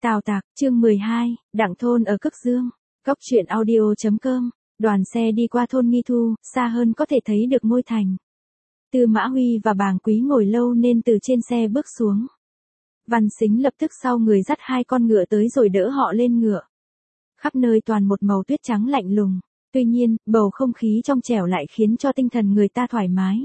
Tào Tạc, chương 12, Đặng thôn ở Cực Dương. Cốc truyện audio.com. Đoàn xe đi qua thôn Nghi Thu, xa hơn có thể thấy được ngôi thành. Tư Mã Huy và Bàng Quý ngồi lâu nên từ trên xe bước xuống. Văn Sính lập tức sau người dắt hai con ngựa tới rồi đỡ họ lên ngựa. Khắp nơi toàn một màu tuyết trắng lạnh lùng, tuy nhiên, bầu không khí trong trẻo lại khiến cho tinh thần người ta thoải mái.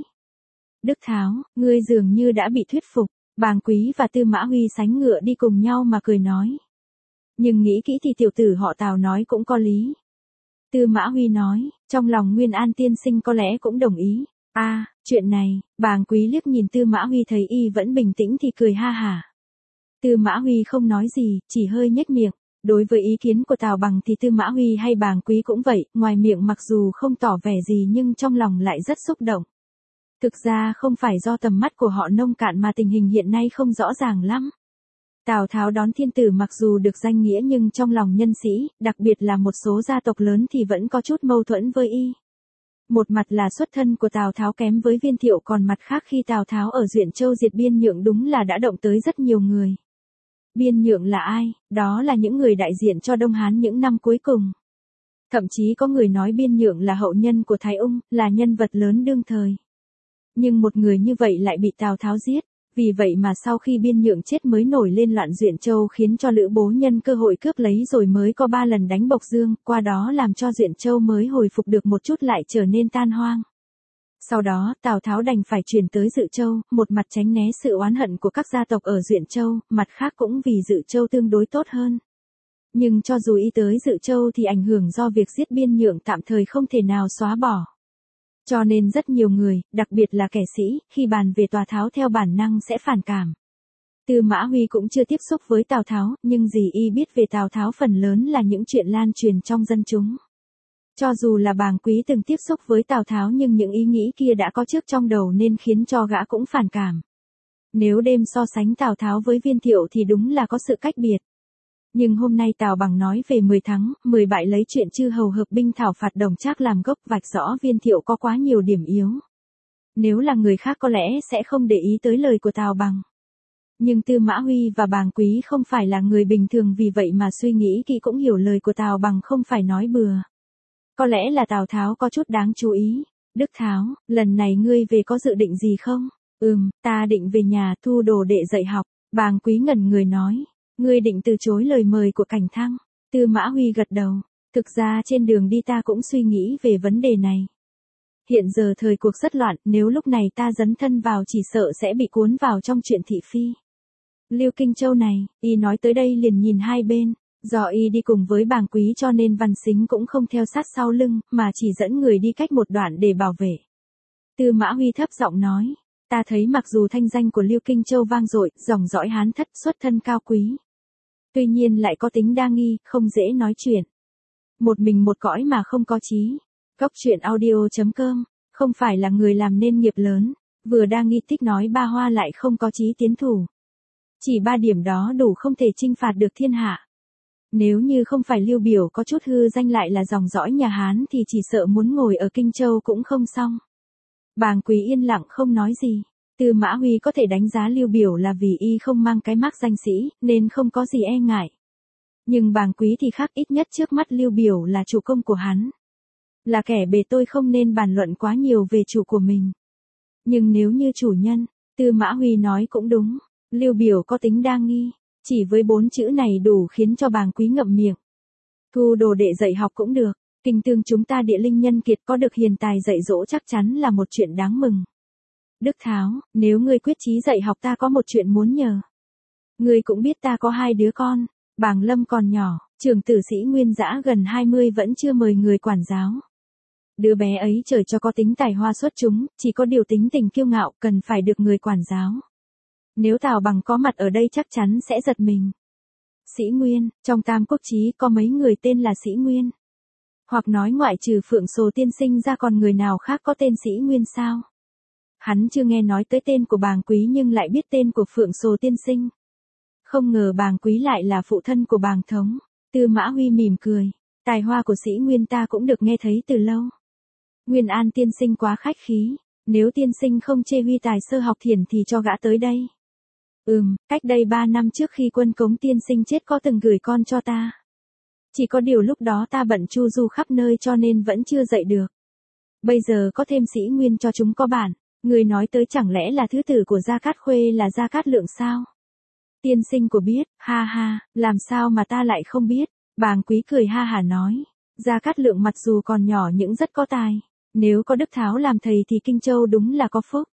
Đức Tháo, ngươi dường như đã bị thuyết phục. Bàng Quý và Tư Mã Huy sánh ngựa đi cùng nhau mà cười nói. Nhưng nghĩ kỹ thì tiểu tử họ Tào nói cũng có lý. Tư Mã Huy nói, trong lòng Nguyên An tiên sinh có lẽ cũng đồng ý. Chuyện này, Bàng Quý liếc nhìn Tư Mã Huy thấy y vẫn bình tĩnh thì cười ha hả. Tư Mã Huy không nói gì, chỉ hơi nhếch miệng. Đối với ý kiến của Tào Bằng thì Tư Mã Huy hay Bàng Quý cũng vậy, ngoài miệng mặc dù không tỏ vẻ gì nhưng trong lòng lại rất xúc động. Thực ra không phải do tầm mắt của họ nông cạn mà tình hình hiện nay không rõ ràng lắm. Tào Tháo đón thiên tử mặc dù được danh nghĩa nhưng trong lòng nhân sĩ, đặc biệt là một số gia tộc lớn thì vẫn có chút mâu thuẫn với y. Một mặt là xuất thân của Tào Tháo kém với Viên Thiệu, còn mặt khác khi Tào Tháo ở Duyện Châu diệt Biên Nhượng đúng là đã động tới rất nhiều người. Biên Nhượng là ai? Đó là những người đại diện cho Đông Hán những năm cuối cùng. Thậm chí có người nói Biên Nhượng là hậu nhân của Thái Ung, là nhân vật lớn đương thời. Nhưng một người như vậy lại bị Tào Tháo giết, vì vậy mà sau khi Biên Nhượng chết mới nổi lên loạn Duyện Châu, khiến cho Lữ Bố nhân cơ hội cướp lấy rồi mới có 3 lần đánh Bộc Dương, qua đó làm cho Duyện Châu mới hồi phục được một chút lại trở nên tan hoang. Sau đó, Tào Tháo đành phải chuyển tới Dự Châu, một mặt tránh né sự oán hận của các gia tộc ở Duyện Châu, mặt khác cũng vì Dự Châu tương đối tốt hơn. Nhưng cho dù y tới Dự Châu thì ảnh hưởng do việc giết Biên Nhượng tạm thời không thể nào xóa bỏ. Cho nên rất nhiều người, đặc biệt là kẻ sĩ, khi bàn về Tào Tháo theo bản năng sẽ phản cảm. Tư Mã Huy cũng chưa tiếp xúc với Tào Tháo, nhưng gì y biết về Tào Tháo phần lớn là những chuyện lan truyền trong dân chúng. Cho dù là Bàng Quý từng tiếp xúc với Tào Tháo nhưng những ý nghĩ kia đã có trước trong đầu nên khiến cho gã cũng phản cảm. Nếu đem so sánh Tào Tháo với Viên Thiệu thì đúng là có sự cách biệt. Nhưng hôm nay Tào Bằng nói về 10 thắng, 10 bại lấy chuyện chư hầu hợp binh thảo phạt Đồng Trác làm gốc, vạch rõ Viên Thiệu có quá nhiều điểm yếu. Nếu là người khác có lẽ sẽ không để ý tới lời của Tào Bằng. Nhưng Tư Mã Huy và Bàng Quý không phải là người bình thường, vì vậy mà suy nghĩ kỹ cũng hiểu lời của Tào Bằng không phải nói bừa. Có lẽ là Tào Tháo có chút đáng chú ý. Đức Tháo, lần này ngươi về có dự định gì không? Ta định về nhà thu đồ đệ dạy học. Bàng Quý ngẩn người nói. Ngươi định từ chối lời mời của Cảnh Thăng? Tư Mã Huy gật đầu. Thực ra trên đường đi ta cũng suy nghĩ về vấn đề này. Hiện giờ thời cuộc rất loạn, nếu lúc này ta dấn thân vào chỉ sợ sẽ bị cuốn vào trong chuyện thị phi. Lưu Kinh Châu này, y nói tới đây liền nhìn hai bên. Do y đi cùng với Bàng Quý cho nên Văn Sính cũng không theo sát sau lưng, mà chỉ dẫn người đi cách một đoạn để bảo vệ. Tư Mã Huy thấp giọng nói. Ta thấy mặc dù thanh danh của Lưu Kinh Châu vang dội, dòng dõi Hán thất, xuất thân cao quý. Tuy nhiên lại có tính đa nghi, không dễ nói chuyện. Một mình một cõi mà không có chí. Cốc truyện audio.com. Không phải là người làm nên nghiệp lớn. Vừa đa nghi thích nói ba hoa lại không có chí tiến thủ. Chỉ 3 điểm đó đủ không thể chinh phạt được thiên hạ. Nếu như không phải Lưu Biểu có chút hư danh lại là dòng dõi nhà Hán thì chỉ sợ muốn ngồi ở Kinh Châu cũng không xong. Bàng Quý yên lặng không nói gì. Tư Mã Huy có thể đánh giá Lưu Biểu là vì y không mang cái mác danh sĩ, nên không có gì e ngại. Nhưng Bàng Quý thì khác, ít nhất trước mắt Lưu Biểu là chủ công của hắn. Là kẻ bề tôi không nên bàn luận quá nhiều về chủ của mình. Nhưng nếu như chủ nhân, Tư Mã Huy nói cũng đúng. Lưu Biểu có tính đa nghi. Chỉ với 4 chữ này đủ khiến cho Bàng Quý ngậm miệng. Thu đồ đệ dạy học cũng được. Kinh tương chúng ta địa linh nhân kiệt có được hiền tài dạy dỗ chắc chắn là một chuyện đáng mừng. Đức Tháo, nếu ngươi quyết chí dạy học ta có một chuyện muốn nhờ. Ngươi cũng biết ta có 2 đứa con. Bàng Lâm còn nhỏ, trưởng tử Sĩ Nguyên Dã gần 20 vẫn chưa mời người quản giáo. Đứa bé ấy trời cho có tính tài hoa xuất chúng, chỉ có điều tính tình kiêu ngạo, cần phải được người quản giáo. Nếu Tào Bằng có mặt ở đây chắc chắn sẽ giật mình. Sĩ Nguyên, trong Tam Quốc Chí có mấy người tên là Sĩ Nguyên? Hoặc nói ngoại trừ Phượng Sồ tiên sinh ra còn người nào khác có tên Sĩ Nguyên sao? Hắn chưa nghe nói tới tên của Bàng Quý nhưng lại biết tên của Phượng Sồ tiên sinh. Không ngờ Bàng Quý lại là phụ thân của Bàng Thống. Tư Mã Huy mỉm cười. Tài hoa của Sĩ Nguyên ta cũng được nghe thấy từ lâu. Nguyên An tiên sinh quá khách khí. Nếu tiên sinh không chê Huy tài sơ học thiền thì cho gã tới đây. Cách đây 3 năm trước khi Quân Cống tiên sinh chết có từng gửi con cho ta. Chỉ có điều lúc đó ta bận chu du khắp nơi cho nên vẫn chưa dạy được. Bây giờ có thêm Sĩ Nguyên cho chúng có bản. Người nói tới chẳng lẽ là thứ tử của Gia Cát Khuê là Gia Cát Lượng sao? Tiên sinh của biết, ha ha, làm sao mà ta lại không biết. Bàng Quý cười ha hả nói. Gia Cát Lượng mặc dù còn nhỏ nhưng rất có tài. Nếu có Đức Tháo làm thầy thì Kinh Châu đúng là có phúc.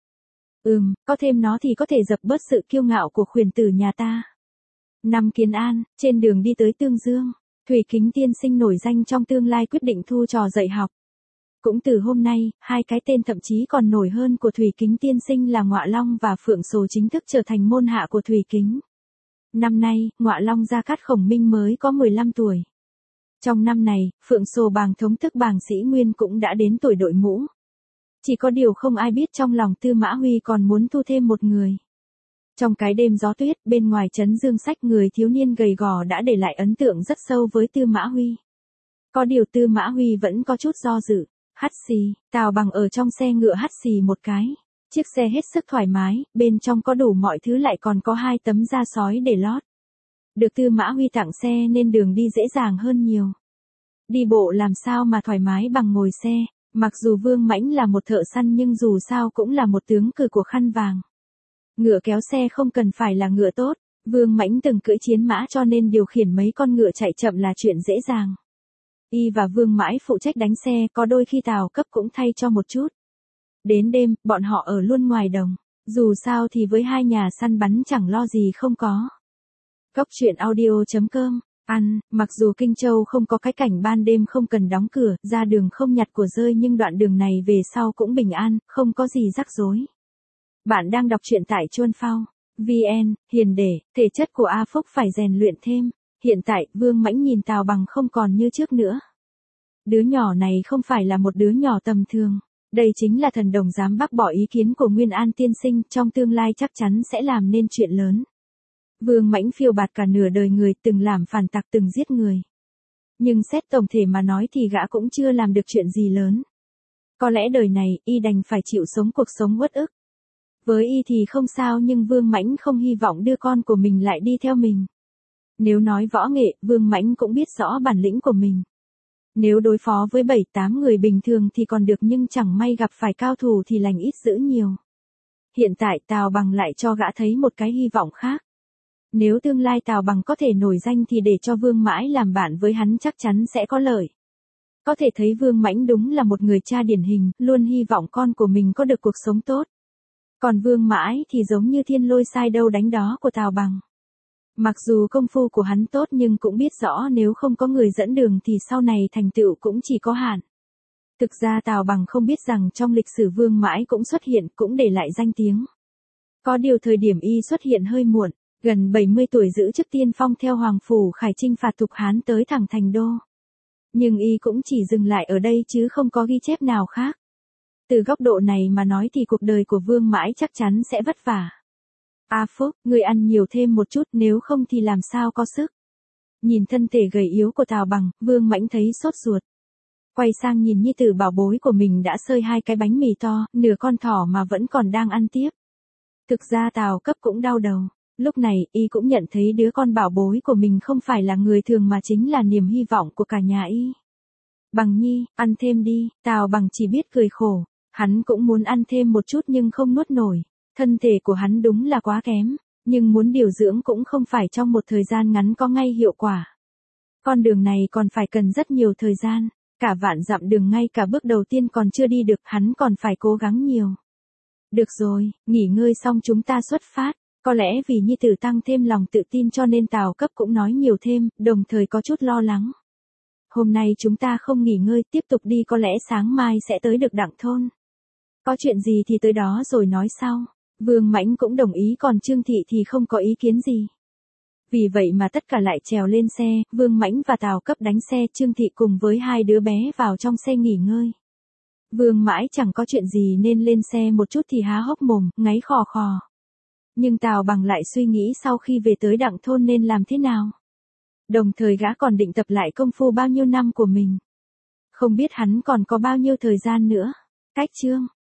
Có thêm nó thì có thể dập bớt sự kiêu ngạo của khuyển tử nhà ta. Năm Kiến An, trên đường đi tới Tương Dương, Thủy Kính tiên sinh nổi danh trong tương lai quyết định thu trò dạy học. Cũng từ hôm nay, hai cái tên thậm chí còn nổi hơn của Thủy Kính tiên sinh là Ngọa Long và Phượng Sồ chính thức trở thành môn hạ của Thủy Kính. Năm nay, Ngọa Long Gia Cát Khổng Minh mới có 15 tuổi. Trong năm này, Phượng Sồ Bàng Thống tức Bàng Sĩ Nguyên cũng đã đến tuổi đội mũ. Chỉ có điều không ai biết trong lòng Tư Mã Huy còn muốn thu thêm một người. Trong cái đêm gió tuyết, bên ngoài trấn Dương Sách người thiếu niên gầy gò đã để lại ấn tượng rất sâu với Tư Mã Huy. Có điều Tư Mã Huy vẫn có chút do dự. Hắt xì, Tào Bằng ở trong xe ngựa hắt xì một cái. Chiếc xe hết sức thoải mái, bên trong có đủ mọi thứ lại còn có 2 tấm da sói để lót. Được Tư Mã Huy tặng xe nên đường đi dễ dàng hơn nhiều. Đi bộ làm sao mà thoải mái bằng ngồi xe, mặc dù Vương Mãnh là một thợ săn nhưng dù sao cũng là một tướng cử của khăn vàng. Ngựa kéo xe không cần phải là ngựa tốt, Vương Mãnh từng cưỡi chiến mã cho nên điều khiển mấy con ngựa chạy chậm là chuyện dễ dàng. Y và Vương Mãi phụ trách đánh xe, có đôi khi Tào Cấp cũng thay cho một chút. Đến đêm, bọn họ ở luôn ngoài đồng. Dù sao thì với hai nhà săn bắn chẳng lo gì không có. Cốc truyện audio.com. Mặc dù Kinh Châu không có cái cảnh ban đêm không cần đóng cửa, ra đường không nhặt của rơi nhưng đoạn đường này về sau cũng bình an, không có gì rắc rối. Bạn đang đọc truyện tại Chuân Phao. VN, hiền để, thể chất của A Phúc phải rèn luyện thêm. Hiện tại, Vương Mãnh nhìn Tào Bằng không còn như trước nữa. Đứa nhỏ này không phải là một đứa nhỏ tầm thường. Đây chính là thần đồng dám bác bỏ ý kiến của Nguyên An tiên sinh, trong tương lai chắc chắn sẽ làm nên chuyện lớn. Vương Mãnh phiêu bạt cả nửa đời người, từng làm phản tặc, từng giết người. Nhưng xét tổng thể mà nói thì gã cũng chưa làm được chuyện gì lớn. Có lẽ đời này, y đành phải chịu sống cuộc sống uất ức. Với y thì không sao nhưng Vương Mãnh không hy vọng đưa con của mình lại đi theo mình. Nếu nói võ nghệ, Vương Mãnh cũng biết rõ bản lĩnh của mình. Nếu đối phó với 7-8 người bình thường thì còn được nhưng chẳng may gặp phải cao thủ thì lành ít dữ nhiều. Hiện tại Tào Bằng lại cho gã thấy một cái hy vọng khác. Nếu tương lai Tào Bằng có thể nổi danh thì để cho Vương Mãi làm bạn với hắn chắc chắn sẽ có lợi. Có thể thấy Vương Mãnh đúng là một người cha điển hình, luôn hy vọng con của mình có được cuộc sống tốt. Còn Vương Mãi thì giống như thiên lôi sai đâu đánh đó của Tào Bằng. Mặc dù công phu của hắn tốt nhưng cũng biết rõ nếu không có người dẫn đường thì sau này thành tựu cũng chỉ có hạn. Thực ra Tào Bằng không biết rằng trong lịch sử Vương Mãi cũng xuất hiện, cũng để lại danh tiếng. Có điều thời điểm y xuất hiện hơi muộn, gần 70 tuổi giữ chức tiên phong theo Hoàng Phủ Khải chinh phạt Thục Hán tới thẳng thành đô. Nhưng y cũng chỉ dừng lại ở đây chứ không có ghi chép nào khác. Từ góc độ này mà nói thì cuộc đời của Vương Mãi chắc chắn sẽ vất vả. A Phúc, ngươi ăn nhiều thêm một chút nếu không thì làm sao có sức. Nhìn thân thể gầy yếu của Tào Bằng, Vương Mãnh thấy sốt ruột. Quay sang nhìn nhi tử bảo bối của mình đã xơi 2 cái bánh mì to, nửa con thỏ mà vẫn còn đang ăn tiếp. Thực ra Tào Cấp cũng đau đầu. Lúc này, y cũng nhận thấy đứa con bảo bối của mình không phải là người thường mà chính là niềm hy vọng của cả nhà y. Bằng nhi, ăn thêm đi, Tào Bằng chỉ biết cười khổ. Hắn cũng muốn ăn thêm một chút nhưng không nuốt nổi. Thân thể của hắn đúng là quá kém, nhưng muốn điều dưỡng cũng không phải trong một thời gian ngắn có ngay hiệu quả. Con đường này còn phải cần rất nhiều thời gian, cả vạn dặm đường ngay cả bước đầu tiên còn chưa đi được, hắn còn phải cố gắng nhiều. Được rồi, nghỉ ngơi xong chúng ta xuất phát. Có lẽ vì nhi tử tăng thêm lòng tự tin cho nên Tào Cấp cũng nói nhiều thêm, đồng thời có chút lo lắng. Hôm nay chúng ta không nghỉ ngơi, tiếp tục đi có lẽ sáng mai sẽ tới được Đặng thôn. Có chuyện gì thì tới đó rồi nói sau. Vương Mãnh cũng đồng ý còn Trương Thị thì không có ý kiến gì. Vì vậy mà tất cả lại trèo lên xe, Vương Mãnh và Tào Cấp đánh xe, Trương Thị cùng với 2 đứa bé vào trong xe nghỉ ngơi. Vương Mãi chẳng có chuyện gì nên lên xe một chút thì há hốc mồm, ngáy khò khò. Nhưng Tào Bằng lại suy nghĩ sau khi về tới Đặng thôn nên làm thế nào. Đồng thời gã còn định tập lại công phu bao nhiêu năm của mình. Không biết hắn còn có bao nhiêu thời gian nữa. Cách chương